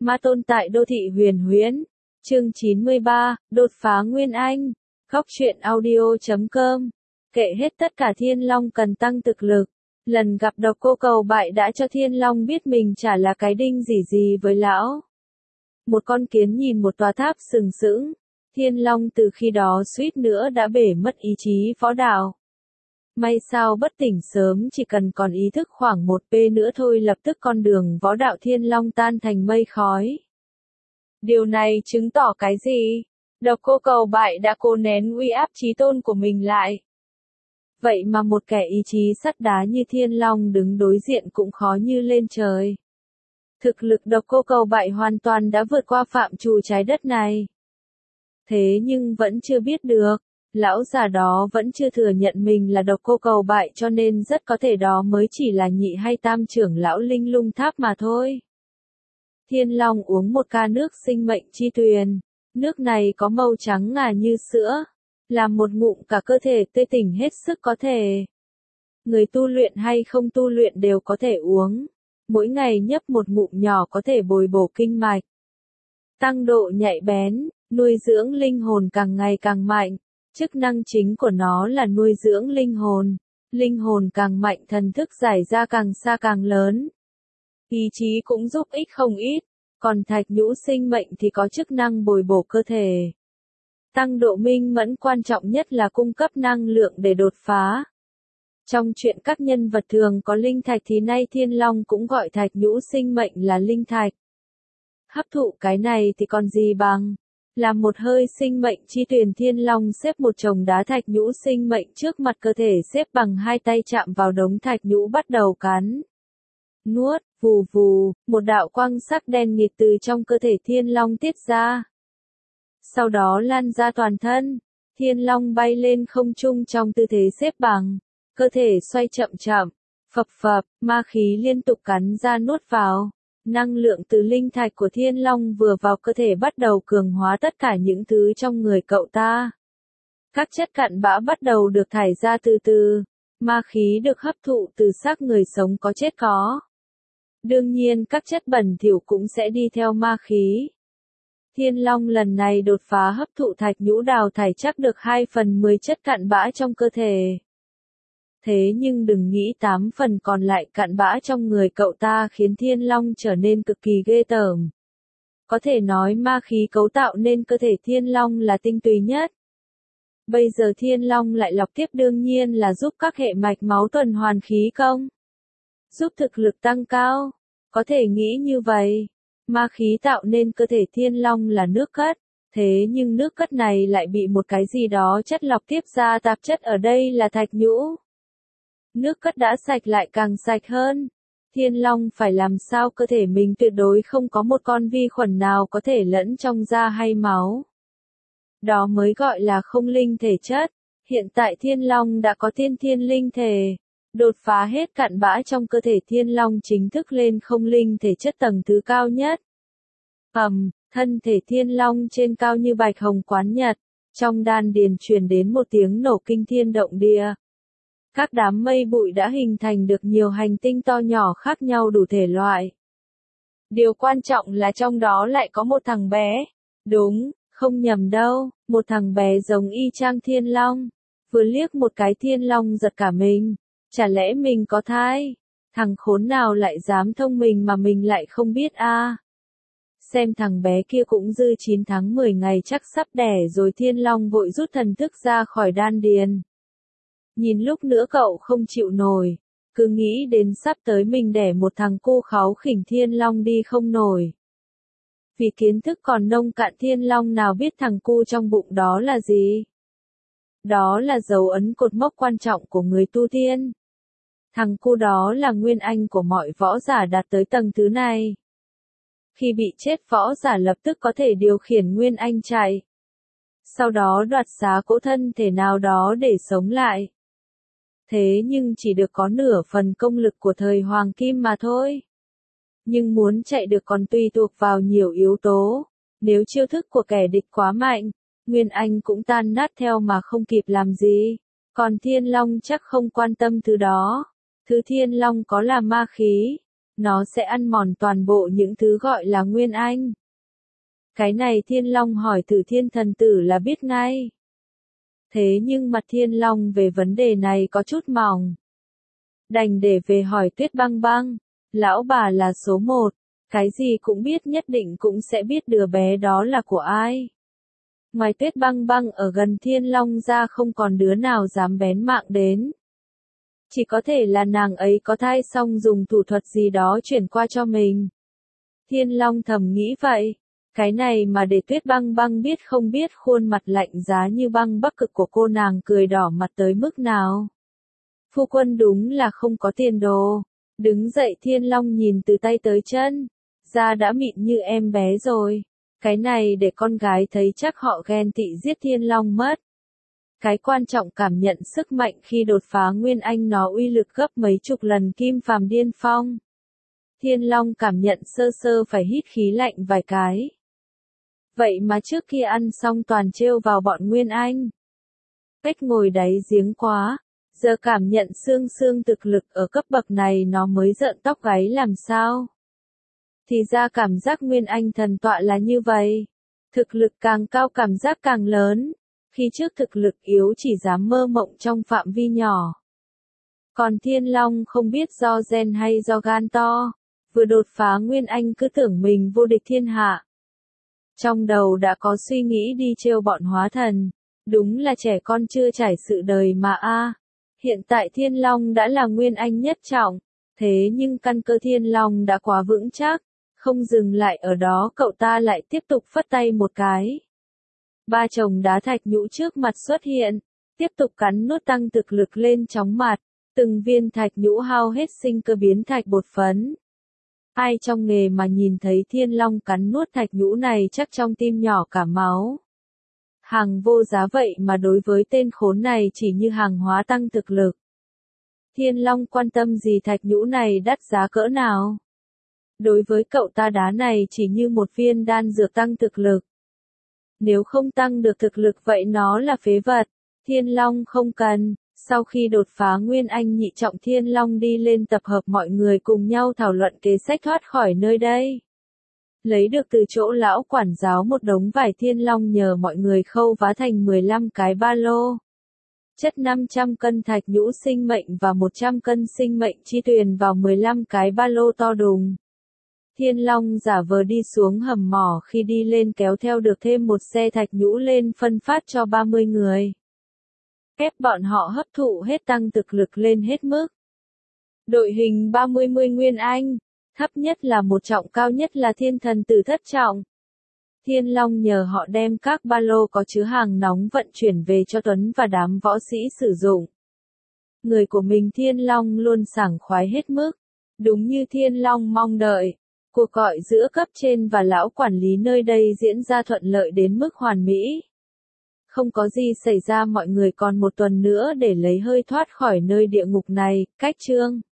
Ma tôn tại đô thị huyền huyễn. Chương 93, đột phá Nguyên Anh. Góc truyện audio.com. Kệ hết tất cả Thiên Long cần tăng thực lực. Lần gặp Độc Cô Cầu Bại đã cho Thiên Long biết mình chả là cái đinh gì với lão. Một con kiến nhìn một tòa tháp sừng sững. Thiên Long từ khi đó suýt nữa đã bể mất ý chí võ đạo. May sao bất tỉnh sớm, chỉ cần còn ý thức khoảng 1p nữa thôi lập tức con đường võ đạo Thiên Long tan thành mây khói. Điều này chứng tỏ cái gì? Độc Cô Cầu Bại đã cố nén uy áp chí tôn của mình lại. Vậy mà một kẻ ý chí sắt đá như Thiên Long đứng đối diện cũng khó như lên trời. Thực lực Độc Cô Cầu Bại hoàn toàn đã vượt qua phạm trù trái đất này. Thế nhưng vẫn chưa biết được. Lão già đó vẫn chưa thừa nhận mình là Độc Cô Cầu Bại, cho nên rất có thể đó mới chỉ là nhị hay tam trưởng lão Linh Lung Tháp mà thôi. Thiên Long uống một ca nước sinh mệnh chi tuyền. Nước này có màu trắng ngà như sữa. Làm một ngụm cả cơ thể tươi tỉnh hết sức có thể. Người tu luyện hay không tu luyện đều có thể uống. Mỗi ngày nhấp một ngụm nhỏ có thể bồi bổ kinh mạch. Tăng độ nhạy bén, nuôi dưỡng linh hồn càng ngày càng mạnh. Chức năng chính của nó là nuôi dưỡng linh hồn càng mạnh thần thức giải ra càng xa càng lớn. Ý chí cũng giúp ích không ít, còn thạch nhũ sinh mệnh thì có chức năng bồi bổ cơ thể. Tăng độ minh mẫn, quan trọng nhất là cung cấp năng lượng để đột phá. Trong chuyện các nhân vật thường có linh thạch thì nay Thiên Long cũng gọi thạch nhũ sinh mệnh là linh thạch. Hấp thụ cái này thì còn gì bằng. Làm một hơi sinh mệnh chi tuyền, Thiên Long xếp một chồng đá thạch nhũ sinh mệnh trước mặt cơ thể, xếp bằng hai tay chạm vào đống thạch nhũ bắt đầu cắn. Nuốt, vù vù, một đạo quang sắc đen nghịt từ trong cơ thể Thiên Long tiết ra. Sau đó lan ra toàn thân, Thiên Long bay lên không trung trong tư thế xếp bằng, cơ thể xoay chậm chậm, phập phập, ma khí liên tục cắn ra nuốt vào. Năng lượng từ linh thạch của Thiên Long vừa vào cơ thể bắt đầu cường hóa tất cả những thứ trong người cậu ta. Các chất cặn bã bắt đầu được thải ra từ từ, ma khí được hấp thụ từ xác người sống có chết có. Đương nhiên các chất bẩn thỉu cũng sẽ đi theo ma khí. Thiên Long lần này đột phá hấp thụ thạch nhũ, đào thải chắc được 2/10 chất cặn bã trong cơ thể. Thế nhưng đừng nghĩ 8 phần còn lại cặn bã trong người cậu ta khiến Thiên Long trở nên cực kỳ ghê tởm. Có thể nói ma khí cấu tạo nên cơ thể Thiên Long là tinh túy nhất. Bây giờ Thiên Long lại lọc tiếp, đương nhiên là giúp các hệ mạch máu tuần hoàn khí công. Giúp thực lực tăng cao. Có thể nghĩ như vậy. Ma khí tạo nên cơ thể Thiên Long là nước cất. Thế nhưng nước cất này lại bị một cái gì đó chất lọc tiếp ra, tạp chất ở đây là thạch nhũ. Nước cất đã sạch lại càng sạch hơn. Thiên Long phải làm sao cơ thể mình tuyệt đối không có một con vi khuẩn nào có thể lẫn trong da hay máu. Đó mới gọi là không linh thể chất. Hiện tại Thiên Long đã có thiên linh thể. Đột phá hết cặn bã trong cơ thể, Thiên Long chính thức lên không linh thể chất tầng thứ cao nhất. Thân thể Thiên Long trên cao như bạch hồng quán nhật. Trong đan điền truyền đến một tiếng nổ kinh thiên động địa. Các đám mây bụi đã hình thành được nhiều hành tinh to nhỏ khác nhau đủ thể loại. Điều quan trọng là trong đó lại có một thằng bé. Đúng, không nhầm đâu, một thằng bé giống y chang Thiên Long. Vừa liếc một cái Thiên Long giật cả mình. Chả lẽ mình có thai? Thằng khốn nào lại dám thông mình mà mình lại không biết a? Xem thằng bé kia cũng dư 9 tháng 10 ngày chắc sắp đẻ rồi. Thiên Long vội rút thần thức ra khỏi đan điền. Nhìn lúc nữa cậu không chịu nổi, cứ nghĩ đến sắp tới mình đẻ một thằng cu kháu khỉnh, Thiên Long đi không nổi. Vì kiến thức còn nông cạn, Thiên Long nào biết thằng cu trong bụng đó là gì? Đó là dấu ấn cột mốc quan trọng của người tu tiên. Thằng cu đó là nguyên anh của mọi võ giả đạt tới tầng thứ này. Khi bị chết, võ giả lập tức có thể điều khiển nguyên anh chạy. Sau đó đoạt xá cỗ thân thể nào đó để sống lại. Thế nhưng chỉ được có nửa phần công lực của thời Hoàng Kim mà thôi. Nhưng muốn chạy được còn tùy thuộc vào nhiều yếu tố. Nếu chiêu thức của kẻ địch quá mạnh, nguyên anh cũng tan nát theo mà không kịp làm gì. Còn Thiên Long chắc không quan tâm thứ đó. Thứ Thiên Long có là ma khí. nó sẽ ăn mòn toàn bộ những thứ gọi là Nguyên Anh. Cái này Thiên Long hỏi thử Thiên Thần Tử là biết ngay. Thế nhưng mặt Thiên Long về vấn đề này có chút mỏng. Đành để về hỏi Tuyết Băng Băng, lão bà là số 1, cái gì cũng biết nhất định cũng sẽ biết đứa bé đó là của ai. Ngoài Tuyết Băng Băng ở gần Thiên Long ra không còn đứa nào dám bén mạng đến. Chỉ có thể là nàng ấy có thai xong dùng thủ thuật gì đó chuyển qua cho mình. Thiên Long thầm nghĩ vậy. Cái này mà để Tuyết Băng Băng biết không biết khuôn mặt lạnh giá như băng Bắc Cực của cô nàng cười đỏ mặt tới mức nào. Phu quân đúng là không có tiền đồ. Đứng dậy Thiên Long nhìn từ tay tới chân. Da đã mịn như em bé rồi. Cái này để con gái thấy chắc họ ghen tị giết Thiên Long mất. Cái quan trọng cảm nhận sức mạnh khi đột phá Nguyên Anh nó uy lực gấp mấy chục lần Kim Phàm Điên Phong. Thiên Long cảm nhận sơ sơ phải hít khí lạnh vài cái. Vậy mà trước khi ăn xong toàn trêu vào bọn Nguyên Anh. Cách ngồi đáy giếng quá, giờ cảm nhận xương xương thực lực ở cấp bậc này nó mới rợn tóc gáy làm sao. Thì ra cảm giác Nguyên Anh thần tọa là như vậy. Thực lực càng cao cảm giác càng lớn. Khi trước thực lực yếu chỉ dám mơ mộng trong phạm vi nhỏ. Còn Thiên Long không biết do gen hay do gan to. Vừa đột phá Nguyên Anh cứ tưởng mình vô địch thiên hạ. Trong đầu đã có suy nghĩ đi trêu bọn hóa thần. Đúng là trẻ con chưa trải sự đời mà a. Hiện tại Thiên Long đã là Nguyên Anh nhất trọng. Thế nhưng căn cơ Thiên Long đã quá vững chắc. Không dừng lại ở đó cậu ta lại tiếp tục phất tay một cái. 3 chồng đá thạch nhũ trước mặt xuất hiện. Tiếp tục cắn nuốt tăng thực lực lên chóng mặt. Từng viên thạch nhũ hao hết sinh cơ biến thạch bột phấn. Ai trong nghề mà nhìn thấy Thiên Long cắn nuốt thạch nhũ này chắc trong tim nhỏ cả máu. Hàng vô giá vậy mà đối với tên khốn này chỉ như hàng hóa tăng thực lực. Thiên Long quan tâm gì thạch nhũ này đắt giá cỡ nào. Đối với cậu ta đá này chỉ như một viên đan dược tăng thực lực. Nếu không tăng được thực lực vậy nó là phế vật. Thiên Long không cần. Sau khi đột phá Nguyên Anh nhị trọng Thiên Long đi lên tập hợp mọi người cùng nhau thảo luận kế sách thoát khỏi nơi đây. Lấy được từ chỗ lão quản giáo một đống vải Thiên Long nhờ mọi người khâu vá thành 15 cái ba lô. Chất 500 cân thạch nhũ sinh mệnh và 100 cân sinh mệnh chi tuyền vào 15 cái ba lô to đùng. Thiên Long giả vờ đi xuống hầm mỏ khi đi lên kéo theo được thêm một xe thạch nhũ lên phân phát cho 30 người. Ép bọn họ hấp thụ hết tăng thực lực lên hết mức. Đội hình 30 Nguyên Anh, thấp nhất là 1 trọng cao nhất là Thiên Thần Tử thất trọng. Thiên Long nhờ họ đem các ba lô có chứa hàng nóng vận chuyển về cho Tuấn và đám võ sĩ sử dụng. Người của mình Thiên Long luôn sảng khoái hết mức. Đúng như Thiên Long mong đợi. Cuộc gọi giữa cấp trên và lão quản lý nơi đây diễn ra thuận lợi đến mức hoàn mỹ. Không có gì xảy ra mọi người còn 1 tuần nữa để lấy hơi thoát khỏi nơi địa ngục này, cách chương.